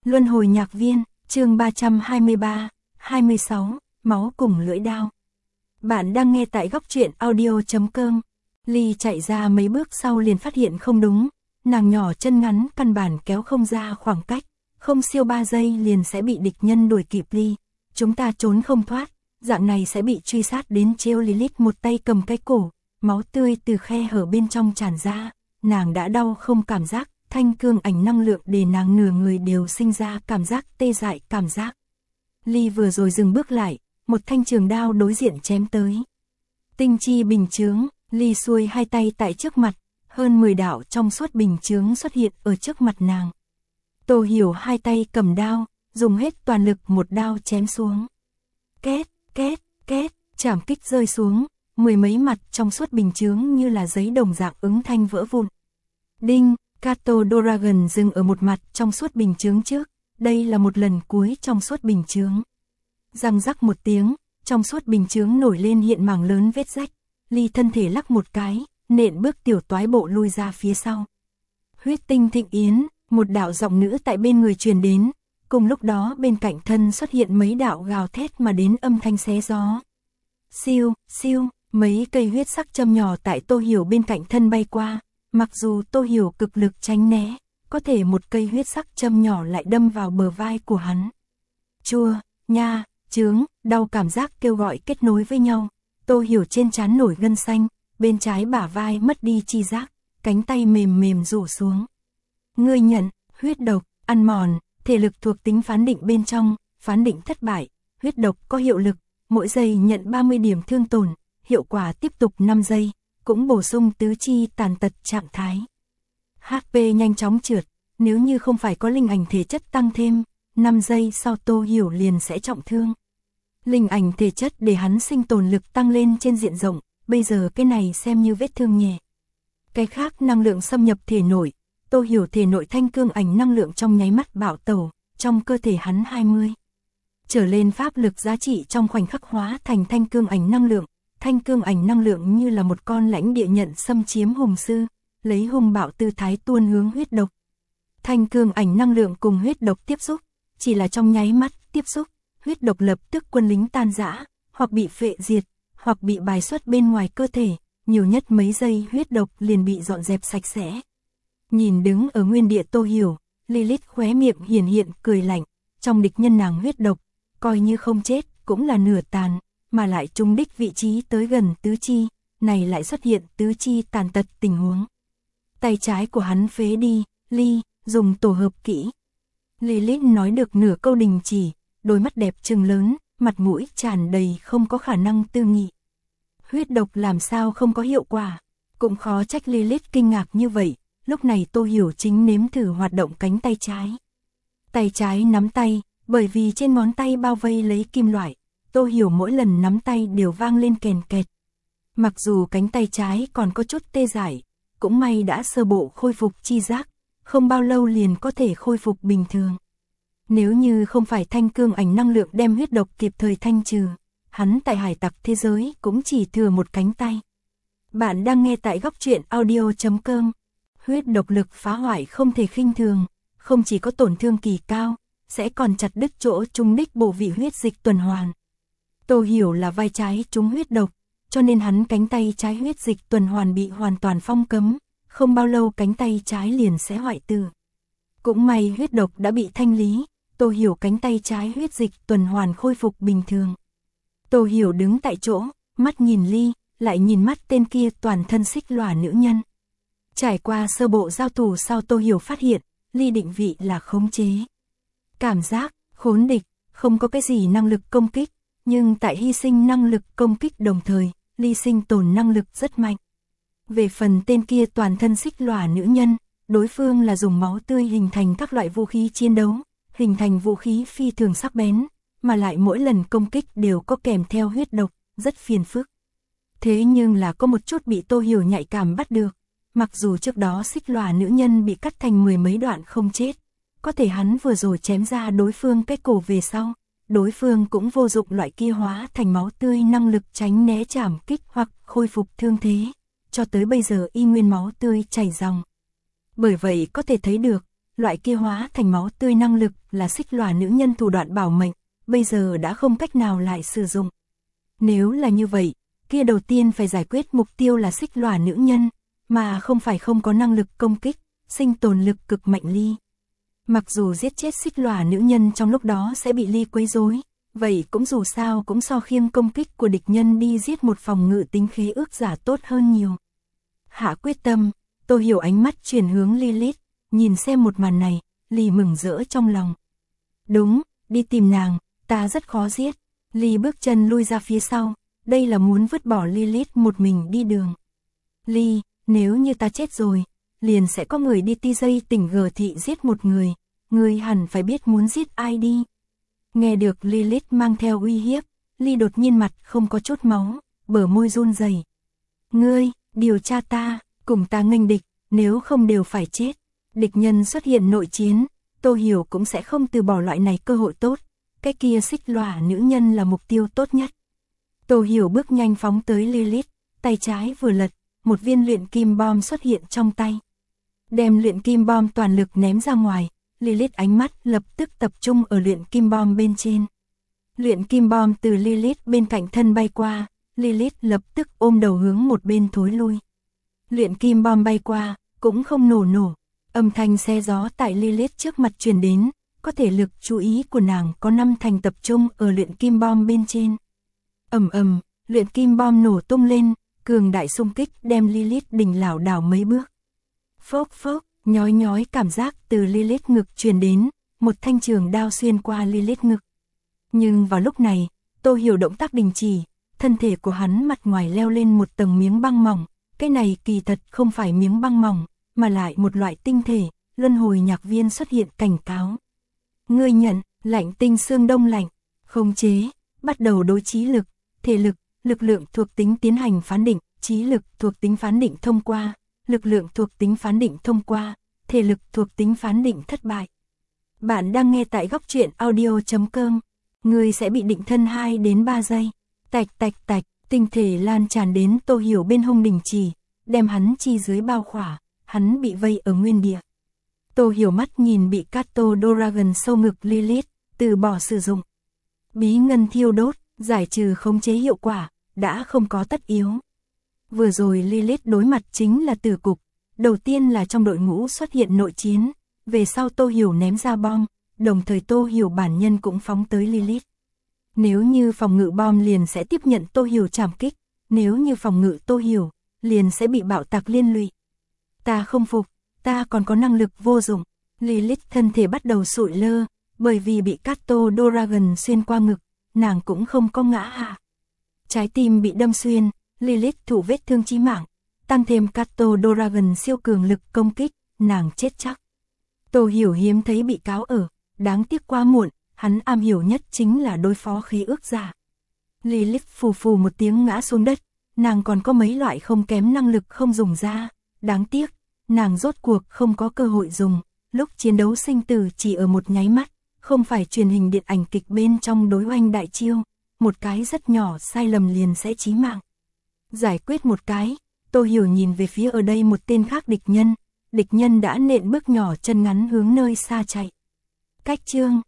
Luân hồi nhạc viên, chương 323, 26, máu cùng lưỡi đao. Bạn đang nghe tại góc truyện audio.com. Ly chạy ra mấy bước sau liền phát hiện không đúng, nàng nhỏ chân ngắn căn bản kéo không ra khoảng cách, không siêu 3 giây liền sẽ bị địch nhân đuổi kịp Ly. Chúng ta trốn không thoát, dạng này sẽ bị truy sát đến trêu. Lilith một tay cầm cái cổ, máu tươi từ khe hở bên trong tràn ra, nàng đã đau không cảm giác. Thanh cương ảnh năng lượng để nàng nửa người đều sinh ra cảm giác tê dại cảm giác. Ly vừa rồi dừng bước lại, một thanh trường đao đối diện chém tới. Tinh chi bình chướng, Ly xuôi hai tay tại trước mặt, hơn 10 đạo trong suốt bình chướng xuất hiện ở trước mặt nàng. Tô Hiểu hai tay cầm đao, dùng hết toàn lực một đao chém xuống. Két, két, két, chảm kích rơi xuống, mười mấy mặt trong suốt bình chướng như là giấy đồng dạng ứng thanh vỡ vụn. Đinh! Kato Dragon dừng ở một mặt trong suốt bình chướng trước, đây là một lần cuối trong suốt bình chướng. Răng rắc một tiếng, trong suốt bình chướng nổi lên hiện mảng lớn vết rách, Ly thân thể lắc một cái, nện bước tiểu toái bộ lui ra phía sau. Huyết tinh thịnh yến, một đạo giọng nữ tại bên người truyền đến, cùng lúc đó bên cạnh thân xuất hiện mấy đạo gào thét mà đến âm thanh xé gió. Siêu, siêu, mấy cây huyết sắc châm nhỏ tại Tô Hiểu bên cạnh thân bay qua. Mặc dù Tô Hiểu cực lực tránh né, có thể một cây huyết sắc châm nhỏ lại đâm vào bờ vai của hắn. Chua, nha, chướng, đau cảm giác kêu gọi kết nối với nhau. Tô Hiểu trên trán nổi gân xanh, bên trái bả vai mất đi chi giác, cánh tay mềm mềm rủ xuống. Ngươi nhận, huyết độc, ăn mòn, thể lực thuộc tính phán định bên trong, phán định thất bại, huyết độc có hiệu lực, mỗi giây nhận 30 điểm thương tổn, hiệu quả tiếp tục 5 giây. Cũng bổ sung tứ chi tàn tật trạng thái. HP nhanh chóng trượt, nếu như không phải có linh ảnh thể chất tăng thêm, 5 giây sau Tô Hiểu liền sẽ trọng thương. Linh ảnh thể chất để hắn sinh tồn lực tăng lên trên diện rộng, bây giờ cái này xem như vết thương nhẹ. Cái khác năng lượng xâm nhập thể nội, Tô Hiểu thể nội thanh cương ảnh năng lượng trong nháy mắt bạo tẩu, trong cơ thể hắn 20 trở lên pháp lực giá trị trong khoảnh khắc hóa thành thanh cương ảnh năng lượng. Thanh cương ảnh năng lượng như là một con lãnh địa nhận xâm chiếm hùng sư, lấy hung bạo tư thái tuôn hướng huyết độc. Thanh cương ảnh năng lượng cùng huyết độc tiếp xúc, chỉ là trong nháy mắt tiếp xúc, huyết độc lập tức quân lính tan rã, hoặc bị phệ diệt, hoặc bị bài xuất bên ngoài cơ thể, nhiều nhất mấy giây huyết độc liền bị dọn dẹp sạch sẽ. Nhìn đứng ở nguyên địa Tô Hiểu, Lilith khóe miệng hiển hiện cười lạnh, trong địch nhân nàng huyết độc, coi như không chết cũng là nửa tàn. Mà lại trúng đích vị trí tới gần tứ chi, này lại xuất hiện tứ chi tàn tật tình huống. Tay trái của hắn phế đi, Ly, dùng tổ hợp kỹ. Lilith nói được nửa câu đình chỉ, đôi mắt đẹp trừng lớn, mặt mũi tràn đầy không có khả năng tư nghị. Huyết độc làm sao không có hiệu quả, cũng khó trách Lilith kinh ngạc như vậy, lúc này Tô Hiểu chính nếm thử hoạt động cánh tay trái. Tay trái nắm tay, bởi vì trên ngón tay bao vây lấy kim loại. Tô Hiểu mỗi lần nắm tay đều vang lên kèn kẹt. Mặc dù cánh tay trái còn có chút tê dại, cũng may đã sơ bộ khôi phục chi giác, không bao lâu liền có thể khôi phục bình thường. Nếu như không phải thanh cương ảnh năng lượng đem huyết độc kịp thời thanh trừ, hắn tại hải tặc thế giới cũng chỉ thừa một cánh tay. Bạn đang nghe tại góc truyện audio.com. Huyết độc lực phá hoại không thể khinh thường, không chỉ có tổn thương kỳ cao, sẽ còn chặt đứt chỗ trúng đích bộ vị huyết dịch tuần hoàn. Tô Hiểu là vai trái trúng huyết độc, cho nên hắn cánh tay trái huyết dịch tuần hoàn bị hoàn toàn phong cấm, không bao lâu cánh tay trái liền sẽ hoại tử. Cũng may huyết độc đã bị thanh lý, Tô Hiểu cánh tay trái huyết dịch tuần hoàn khôi phục bình thường. Tô Hiểu đứng tại chỗ, mắt nhìn Ly, lại nhìn mắt tên kia toàn thân xích lòa nữ nhân. Trải qua sơ bộ giao thủ sau Tô Hiểu phát hiện, Ly định vị là khống chế. Cảm giác, khốn địch, không có cái gì năng lực công kích. Nhưng tại hy sinh năng lực công kích đồng thời, Ly sinh tồn năng lực rất mạnh. Về phần tên kia toàn thân xích lòa nữ nhân, đối phương là dùng máu tươi hình thành các loại vũ khí chiến đấu, hình thành vũ khí phi thường sắc bén, mà lại mỗi lần công kích đều có kèm theo huyết độc, rất phiền phức. Thế nhưng là có một chút bị Tô Hiểu nhạy cảm bắt được, mặc dù trước đó xích lòa nữ nhân bị cắt thành mười mấy đoạn không chết, có thể hắn vừa rồi chém ra đối phương cái cổ về sau. Đối phương cũng vô dụng loại kia hóa thành máu tươi năng lực tránh né chảm kích hoặc khôi phục thương thế, cho tới bây giờ y nguyên máu tươi chảy ròng. Bởi vậy có thể thấy được, loại kia hóa thành máu tươi năng lực là xích lòa nữ nhân thủ đoạn bảo mệnh, bây giờ đã không cách nào lại sử dụng. Nếu là như vậy, kia đầu tiên phải giải quyết mục tiêu là xích lòa nữ nhân, mà không phải không có năng lực công kích, sinh tồn lực cực mạnh Ly. Mặc dù giết chết xích lòa nữ nhân trong lúc đó sẽ bị Ly quấy rối, vậy cũng dù sao cũng so khiêng công kích của địch nhân đi giết một phòng ngự tính khế ước giả tốt hơn nhiều. Hạ quyết tâm, Tô Hiểu ánh mắt chuyển hướng Lilith, nhìn xem một màn này, Ly mừng rỡ trong lòng. Đúng, đi tìm nàng, ta rất khó giết. Ly bước chân lui ra phía sau, đây là muốn vứt bỏ Lilith một mình đi đường. Ly, nếu như ta chết rồi, liền sẽ có người đi TJ tỉnh G thị giết một người, ngươi hẳn phải biết muốn giết ai đi. Nghe được Lilith mang theo uy hiếp, Ly đột nhiên mặt không có chút máu, bờ môi run rẩy. Ngươi, điều tra ta, cùng ta nghênh địch, nếu không đều phải chết. Địch nhân xuất hiện nội chiến, Tô Hiểu cũng sẽ không từ bỏ loại này cơ hội tốt, cái kia xích lòa nữ nhân là mục tiêu tốt nhất. Tô Hiểu bước nhanh phóng tới Lilith, tay trái vừa lật, một viên luyện kim bom xuất hiện trong tay. Đem luyện kim bom toàn lực ném ra ngoài, Lilith ánh mắt lập tức tập trung ở luyện kim bom bên trên. Luyện kim bom từ Lilith bên cạnh thân bay qua, Lilith lập tức ôm đầu hướng một bên thối lui. Luyện kim bom bay qua, cũng không nổ, âm thanh xe gió tại Lilith trước mặt truyền đến, có thể lực chú ý của nàng có 5 thành tập trung ở luyện kim bom bên trên. Ầm, luyện kim bom nổ tung lên, cường đại xung kích đem Lilith đỉnh lảo đảo mấy bước. Phốc, nhói cảm giác từ Lilith ngực truyền đến, một thanh trường đao xuyên qua Lilith ngực. Nhưng vào lúc này, Tô Hiểu động tác đình chỉ, thân thể của hắn mặt ngoài leo lên một tầng miếng băng mỏng, cái này kỳ thật không phải miếng băng mỏng, mà lại một loại tinh thể, luân hồi nhạc viên xuất hiện cảnh cáo. Ngươi nhận, lạnh tinh xương đông lạnh, khống chế, bắt đầu đối trí lực, thể lực, lực lượng thuộc tính tiến hành phán định, trí lực thuộc tính phán định thông qua, lực lượng thuộc tính phán định thông qua, thể lực thuộc tính phán định thất bại. Bạn đang nghe tại góc truyện audio.com, ngươi sẽ bị định thân 2 đến 3 giây. Tạch, tinh thể lan tràn đến Tô Hiểu bên hông đình chỉ, đem hắn chi dưới bao khỏa, hắn bị vây ở nguyên địa. Tô Hiểu mắt nhìn bị Kato Dragon sâu ngực Lilith, từ bỏ sử dụng. Bí ngân thiêu đốt, giải trừ khống chế hiệu quả, đã không có tất yếu. Vừa rồi Lilith đối mặt chính là tử cục, đầu tiên là trong đội ngũ xuất hiện nội chiến, về sau Tô Hiểu ném ra bom, đồng thời Tô Hiểu bản nhân cũng phóng tới Lilith. Nếu như phòng ngự bom liền sẽ tiếp nhận Tô Hiểu trảm kích, nếu như phòng ngự Tô Hiểu, liền sẽ bị bạo tạc liên lụy. Ta không phục, ta còn có năng lực vô dụng. Lilith thân thể bắt đầu sụi lơ, bởi vì bị Kato Dragon xuyên qua ngực, nàng cũng không có ngã hạ. Trái tim bị đâm xuyên, Lilith thụ vết thương chí mạng, tăng thêm Kato Dragon siêu cường lực công kích, nàng chết chắc. Tô Hiểu hiếm thấy bị cáo ở, đáng tiếc quá muộn, hắn am hiểu nhất chính là đối phó khế ước giả. Lilith phù một tiếng ngã xuống đất, nàng còn có mấy loại không kém năng lực không dùng ra, đáng tiếc, nàng rốt cuộc không có cơ hội dùng, lúc chiến đấu sinh tử chỉ ở một nháy mắt, không phải truyền hình điện ảnh kịch bên trong đối oanh đại chiêu, một cái rất nhỏ sai lầm liền sẽ chí mạng. Giải quyết một cái, Tô Hiểu nhìn về phía ở đây một tên khác địch nhân đã nện bước nhỏ chân ngắn hướng nơi xa chạy. Cách chương